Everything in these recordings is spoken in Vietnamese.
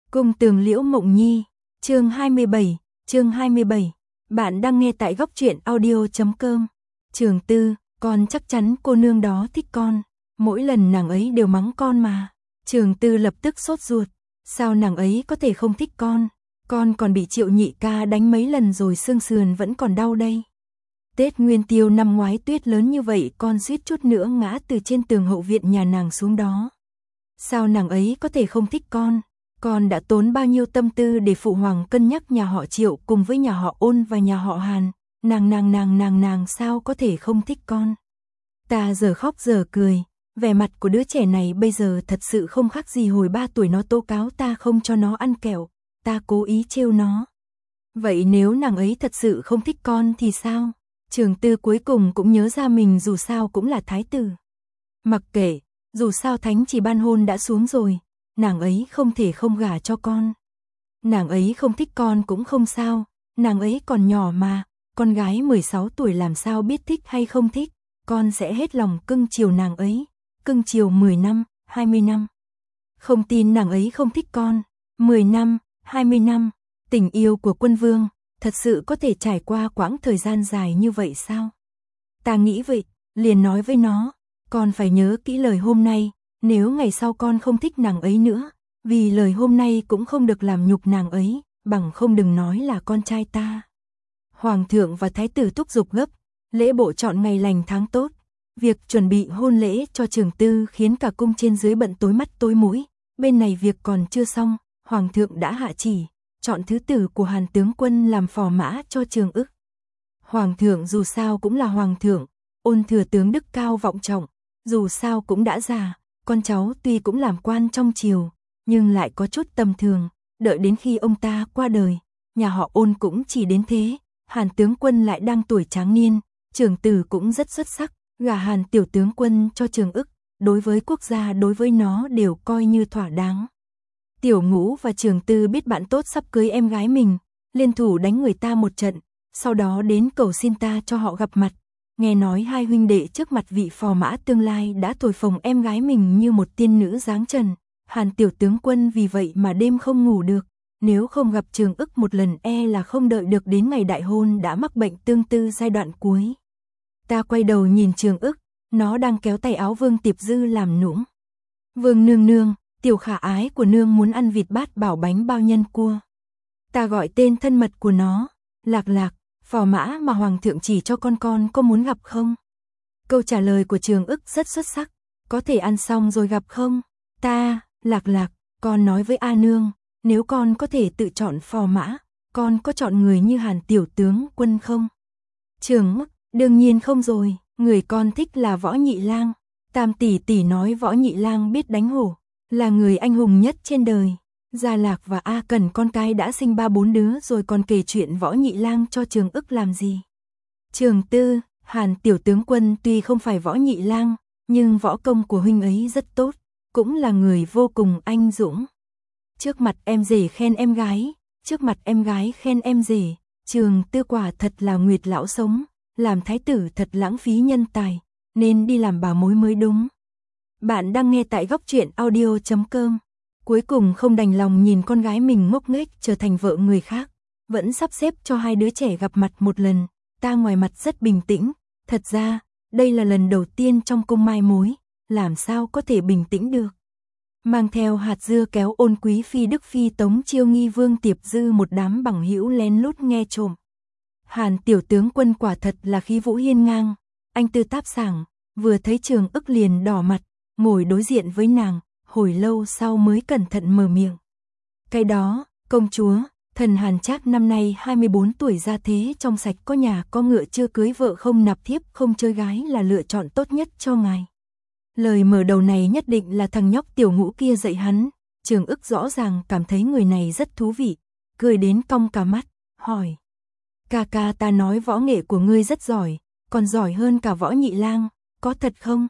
Cung tường Liễu Mộng Nhi, chương 27. Bạn đang nghe tại góc truyện audio.com. Trường Tư, con chắc chắn cô nương đó thích con, mỗi lần nàng ấy đều mắng con mà. Trường Tư lập tức sốt ruột, sao nàng ấy có thể không thích con còn bị Triệu nhị ca đánh mấy lần rồi xương sườn vẫn còn đau đây. Tết Nguyên Tiêu năm ngoái tuyết lớn như vậy con suýt chút nữa ngã từ trên tường hậu viện nhà nàng xuống đó. Sao nàng ấy có thể không thích con đã tốn bao nhiêu tâm tư để phụ hoàng cân nhắc nhà họ Triệu cùng với nhà họ Ôn và nhà họ Hàn, nàng sao có thể không thích con. Ta giờ khóc giờ cười, vẻ mặt của đứa trẻ này bây giờ thật sự không khác gì hồi 3 tuổi nó tố cáo ta không cho nó ăn kẹo, ta cố ý trêu nó. Vậy nếu nàng ấy thật sự không thích con thì sao? Trường Tư cuối cùng cũng nhớ ra mình dù sao cũng là thái tử. Mặc kệ, dù sao thánh chỉ ban hôn đã xuống rồi, nàng ấy không thể không gả cho con. Nàng ấy không thích con cũng không sao, nàng ấy còn nhỏ mà, con gái 16 tuổi làm sao biết thích hay không thích, con sẽ hết lòng cưng chiều nàng ấy, cưng chiều 10 năm, 20 năm. Không tin nàng ấy không thích con, 10 năm, 20 năm, tình yêu của quân vương, thật sự có thể trải qua quãng thời gian dài như vậy sao? Ta nghĩ vậy, liền nói với nó, con phải nhớ kỹ lời hôm nay, nếu ngày sau con không thích nàng ấy nữa, vì lời hôm nay cũng không được làm nhục nàng ấy, bằng không đừng nói là con trai ta. Hoàng thượng và thái tử thúc giục gấp, lễ bộ chọn ngày lành tháng tốt, việc chuẩn bị hôn lễ cho Trường Tư khiến cả cung trên dưới bận tối mắt tối mũi, bên này việc còn chưa xong, hoàng thượng đã hạ chỉ, chọn thứ tử của Hàn tướng quân làm phò mã cho Trường Ức. Hoàng thượng dù sao cũng là hoàng thượng, Ôn thừa tướng đức cao vọng trọng, dù sao cũng đã già, con cháu tuy cũng làm quan trong triều, nhưng lại có chút tầm thường, đợi đến khi ông ta qua đời, nhà họ Ôn cũng chỉ đến thế, Hàn tướng quân lại đang tuổi tráng niên, Trường Tử cũng rất xuất sắc, gả Hàn tiểu tướng quân cho Trường Ức, đối với quốc gia đối với nó đều coi như thỏa đáng. Tiểu Ngũ và Trường Tư biết bạn tốt sắp cưới em gái mình, liên thủ đánh người ta một trận, sau đó đến cầu xin ta cho họ gặp mặt. Nghe nói hai huynh đệ trước mặt vị phò mã tương lai đã thổi phồng em gái mình như một tiên nữ dáng trần, Hàn tiểu tướng quân vì vậy mà đêm không ngủ được, nếu không gặp Trường Ức một lần e là không đợi được đến ngày đại hôn đã mắc bệnh tương tư giai đoạn cuối. Ta quay đầu nhìn Trường Ức, nó đang kéo tay áo Vương Tiệp Dư làm nũng. Vương nương nương, tiểu khả ái của nương muốn ăn vịt bát bảo bánh bao nhân cua. Ta gọi tên thân mật của nó, Lạc Lạc, phò mã mà hoàng thượng chỉ cho con có muốn gặp không? Câu trả lời của Trường Ức rất xuất sắc, có thể ăn xong rồi gặp không? Ta, Lạc Lạc, con nói với A nương, nếu con có thể tự chọn phò mã, con có chọn người như Hàn tiểu tướng quân không? Trường Ức, đương nhiên không rồi, người con thích là Võ Nhị Lang. Tam tỷ tỷ nói Võ Nhị Lang biết đánh hổ, là người anh hùng nhất trên đời. Gia Lạc và A Cẩn con cái đã sinh 3-4 đứa rồi còn kể chuyện Võ Nhị Lang cho Trường Ức làm gì. Trường Tư, Hàn tiểu tướng quân tuy không phải Võ Nhị Lang, nhưng võ công của huynh ấy rất tốt, cũng là người vô cùng anh dũng. Trước mặt em rể khen em gái, trước mặt em gái khen em rể, Trường Tư quả thật là nguyệt lão sống, làm thái tử thật lãng phí nhân tài, nên đi làm bà mối mới đúng. Bạn đang nghe tại góc truyện audio.com. Cuối cùng không đành lòng nhìn con gái mình ngốc nghếch trở thành vợ người khác, vẫn sắp xếp cho hai đứa trẻ gặp mặt một lần, ta ngoài mặt rất bình tĩnh, thật ra, đây là lần đầu tiên trong cung mai mối, làm sao có thể bình tĩnh được. Mang theo hạt dưa kéo Ôn quý phi Đức phi Tống Chiêu Nghi Vương Tiệp Dư một đám bằng hữu lén lút nghe trộm. Hàn tiểu tướng quân quả thật là khí vũ hiên ngang, anh tư táp sảng, vừa thấy Trường Ức liền đỏ mặt, ngồi đối diện với nàng, hồi lâu sau mới cẩn thận mở miệng. Cái đó, công chúa, thần Hàn Trác năm nay 24 tuổi ra thế trong sạch có nhà có ngựa chưa cưới vợ không nạp thiếp không chơi gái là lựa chọn tốt nhất cho ngài. Lời mở đầu này nhất định là thằng nhóc Tiểu Ngũ kia dạy hắn, Trường Ức rõ ràng cảm thấy người này rất thú vị, cười đến cong cả mắt, hỏi. Ca ca ta nói võ nghệ của ngươi rất giỏi, còn giỏi hơn cả Võ Nhị Lang, có thật không?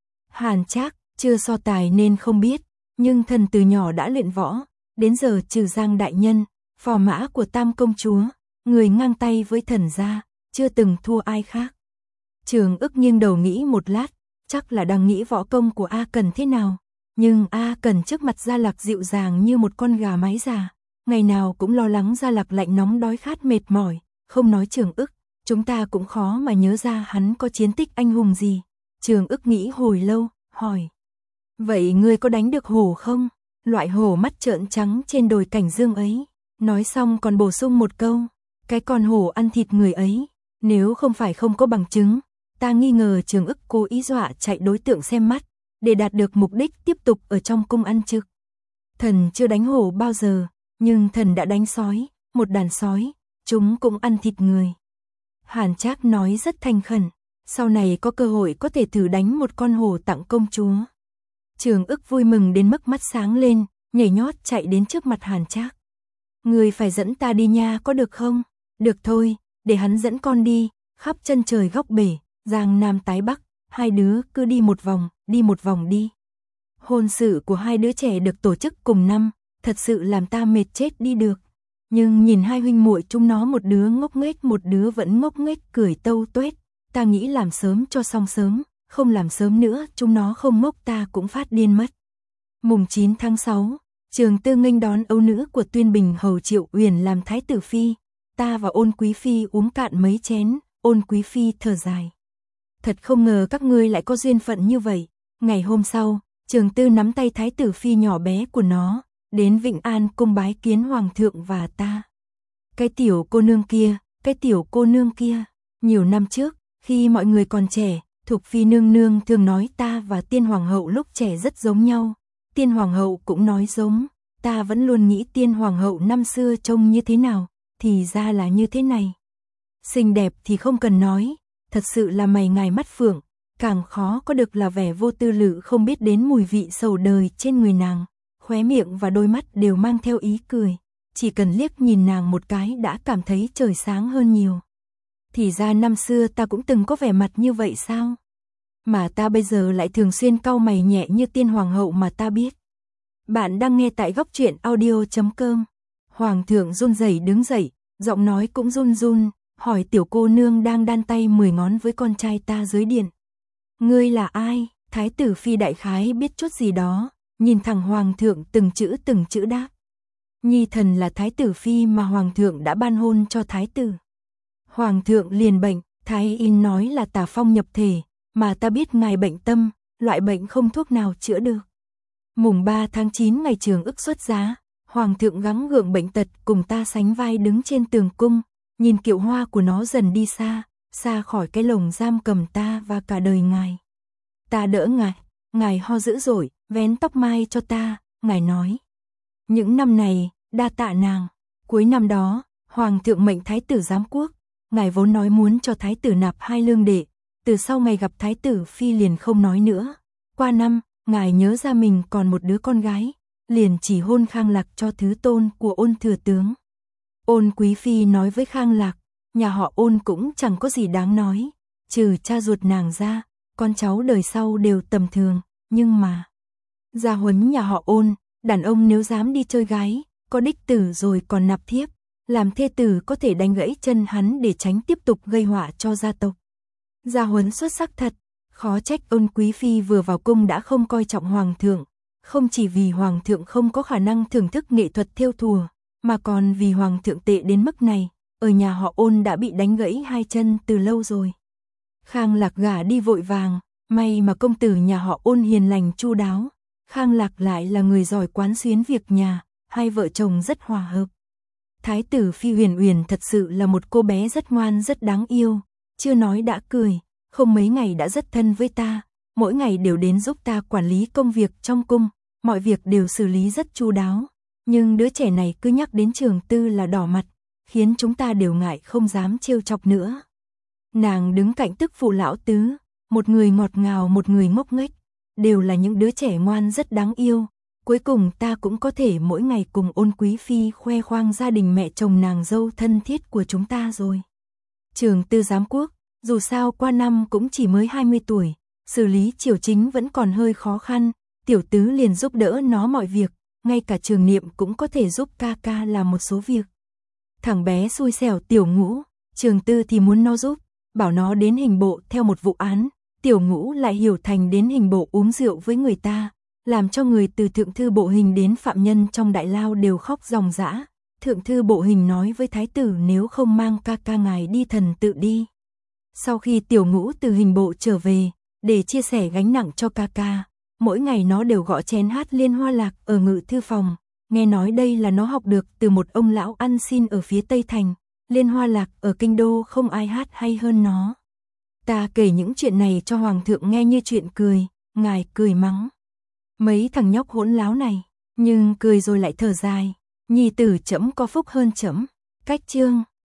Hàn Trác chưa so tài nên không biết, nhưng thần từ nhỏ đã luyện võ, đến giờ trừ Giang đại nhân, phò mã của Tam công chúa, người ngang tay với thần ra, chưa từng thua ai khác. Trường Ức nghiêng đầu nghĩ một lát, chắc là đang nghĩ võ công của A Cẩn thế nào, Nhưng A Cẩn trước mặt Gia Lạc dịu dàng như một con gà mái già, ngày nào cũng lo lắng Gia Lạc lạnh nóng đói khát mệt mỏi, không nói Trường Ức, chúng ta cũng khó mà nhớ ra hắn có chiến tích anh hùng gì. Trường Ức nghĩ hồi lâu, hỏi. Vậy ngươi có đánh được hổ không? Loại hổ mắt trợn trắng trên đồi Cảnh Dương ấy. Nói xong còn bổ sung một câu. Cái con hổ ăn thịt người ấy. Nếu không phải không có bằng chứng, ta nghi ngờ Trường Ức cố ý dọa chạy đối tượng xem mắt, để đạt được mục đích tiếp tục ở trong cung ăn trực. Thần chưa đánh hổ bao giờ, nhưng thần đã đánh sói, một đàn sói, chúng cũng ăn thịt người. Hàn Trác nói rất thành khẩn, sau này có cơ hội có thể thử đánh một con hổ tặng công chúa. Trường Ức vui mừng đến mức mắt sáng lên, nhảy nhót chạy đến trước mặt Hàn Trác. Người phải dẫn ta đi nha, có được không? Được thôi, để hắn dẫn con đi, khắp chân trời góc bể, giang nam tái bắc, hai đứa cứ đi một vòng đi. Hôn sự của hai đứa trẻ được tổ chức cùng năm, thật sự làm ta mệt chết đi được. Nhưng nhìn hai huynh muội chúng nó, một đứa ngốc nghếch một đứa vẫn ngốc nghếch cười tâu tuét, ta nghĩ làm sớm cho xong sớm, không làm sớm nữa chúng nó không ngốc ta cũng phát điên mất. Mùng 9 tháng 6, Trường Tư nghênh đón âu nữ của Tuyên Bình hầu Triệu Uyển làm thái tử phi, ta và Ôn Quý phi uống cạn mấy chén. Ôn Quý phi thở dài. Thật không ngờ các ngươi lại có duyên phận như vậy. Ngày hôm sau, Trường Tư nắm tay thái tử phi nhỏ bé của nó, đến Vịnh An cung bái kiến hoàng thượng và ta. Cái tiểu cô nương kia, nhiều năm trước, khi mọi người còn trẻ, Thục phi nương nương thường nói ta và Tiên hoàng hậu lúc trẻ rất giống nhau. Tiên hoàng hậu cũng nói giống, ta vẫn luôn nghĩ Tiên hoàng hậu năm xưa trông như thế nào, thì ra là như thế này. Xinh đẹp thì không cần nói, thật sự là mày ngài mắt phượng, càng khó có được là vẻ vô tư lự không biết đến mùi vị sầu đời trên người nàng, khóe miệng và đôi mắt đều mang theo ý cười, chỉ cần liếc nhìn nàng một cái đã cảm thấy trời sáng hơn nhiều. Thì ra năm xưa ta cũng từng có vẻ mặt như vậy sao? Mà ta bây giờ lại thường xuyên cau mày nhẹ như Tiên hoàng hậu mà ta biết. Bạn đang nghe tại góc truyện audio.com. Hoàng thượng run rẩy đứng dậy, giọng nói cũng run run, hỏi tiểu cô nương đang đan tay 10 ngón với con trai ta dưới điện. Ngươi là ai? Thái tử phi đại khái biết chút gì đó, nhìn thẳng hoàng thượng từng chữ đáp. Nhi thần là thái tử phi mà hoàng thượng đã ban hôn cho thái tử. Hoàng thượng liền bệnh, thái y nói là tà phong nhập thể, mà ta biết ngài bệnh tâm, loại bệnh không thuốc nào chữa được. Mùng 3 tháng 9 ngày Trường Ức xuất giá, hoàng thượng gắng gượng bệnh tật cùng ta sánh vai đứng trên tường cung, nhìn kiệu hoa của nó dần đi xa, xa khỏi cái lồng giam cầm ta và cả đời ngài. Ta đỡ ngài ho dữ dội, vén tóc mai cho ta, ngài nói. Những năm này, đa tạ nàng. Cuối năm đó, hoàng thượng mệnh thái tử giám quốc, ngài vốn nói muốn cho thái tử nạp 2 lương đệ, từ sau ngày gặp thái tử phi liền không nói nữa. Qua năm, ngài nhớ ra mình còn một đứa con gái, liền chỉ hôn Khang Lạc cho thứ tôn của Ôn thừa tướng. Ôn Quý phi nói với Khang Lạc, nhà họ Ôn cũng chẳng có gì đáng nói, trừ cha ruột nàng ra, con cháu đời sau đều tầm thường, nhưng mà gia huấn nhà họ Ôn, đàn ông nếu dám đi chơi gái, có đích tử rồi còn nạp thiếp, làm thê tử có thể đánh gãy chân hắn để tránh tiếp tục gây họa cho gia tộc. Gia huấn xuất sắc thật, khó trách Ôn Quý phi vừa vào cung đã không coi trọng hoàng thượng, không chỉ vì hoàng thượng không có khả năng thưởng thức nghệ thuật thêu thùa, mà còn vì hoàng thượng tệ đến mức này, ở nhà họ Ôn đã bị đánh gãy 2 chân từ lâu rồi. Khang Lạc gả đi vội vàng, may mà công tử nhà họ Ôn hiền lành chu đáo, Khang Lạc lại là người giỏi quán xuyến việc nhà, hai vợ chồng rất hòa hợp. Thái tử phi Huyền Uyển thật sự là một cô bé rất ngoan rất đáng yêu, chưa nói đã cười, không mấy ngày đã rất thân với ta, mỗi ngày đều đến giúp ta quản lý công việc trong cung, mọi việc đều xử lý rất chu đáo. Nhưng đứa trẻ này cứ nhắc đến Trường Tư là đỏ mặt, khiến chúng ta đều ngại không dám trêu chọc nữa. Nàng đứng cạnh tức phụ lão tứ, một người ngọt ngào một người ngốc nghếch, đều là những đứa trẻ ngoan rất đáng yêu. Cuối cùng ta cũng có thể mỗi ngày cùng Ôn Quý phi khoe khoang gia đình mẹ chồng nàng dâu thân thiết của chúng ta rồi. Trường Tư giám quốc, dù sao qua năm cũng chỉ mới 20 tuổi, xử lý triều chính vẫn còn hơi khó khăn, tiểu tứ liền giúp đỡ nó mọi việc, ngay cả Trường Niệm cũng có thể giúp ca ca làm một số việc. Thằng bé xui xẻo Tiểu Ngũ, Trường Tư thì muốn nó giúp, bảo nó đến hình bộ theo một vụ án, Tiểu Ngũ lại hiểu thành đến hình bộ uống rượu với người ta, làm cho người từ thượng thư bộ hình đến phạm nhân trong đại lao đều khóc ròng rã. Thượng thư bộ hình nói với thái tử nếu không mang ca ca ngài đi thần tự đi. Sau khi Tiểu Ngũ từ hình bộ trở về, để chia sẻ gánh nặng cho ca ca, mỗi ngày nó đều gõ chén hát Liên Hoa Lạc ở ngự thư phòng. Nghe nói đây là nó học được từ một ông lão ăn xin ở phía Tây Thành, Liên Hoa Lạc ở kinh đô không ai hát hay hơn nó. Ta kể những chuyện này cho hoàng thượng nghe như chuyện cười, ngài cười mắng. Mấy thằng nhóc hỗn láo này, nhưng cười rồi lại thở dài, nhi tử trẫm có phúc hơn trẫm. Cách chương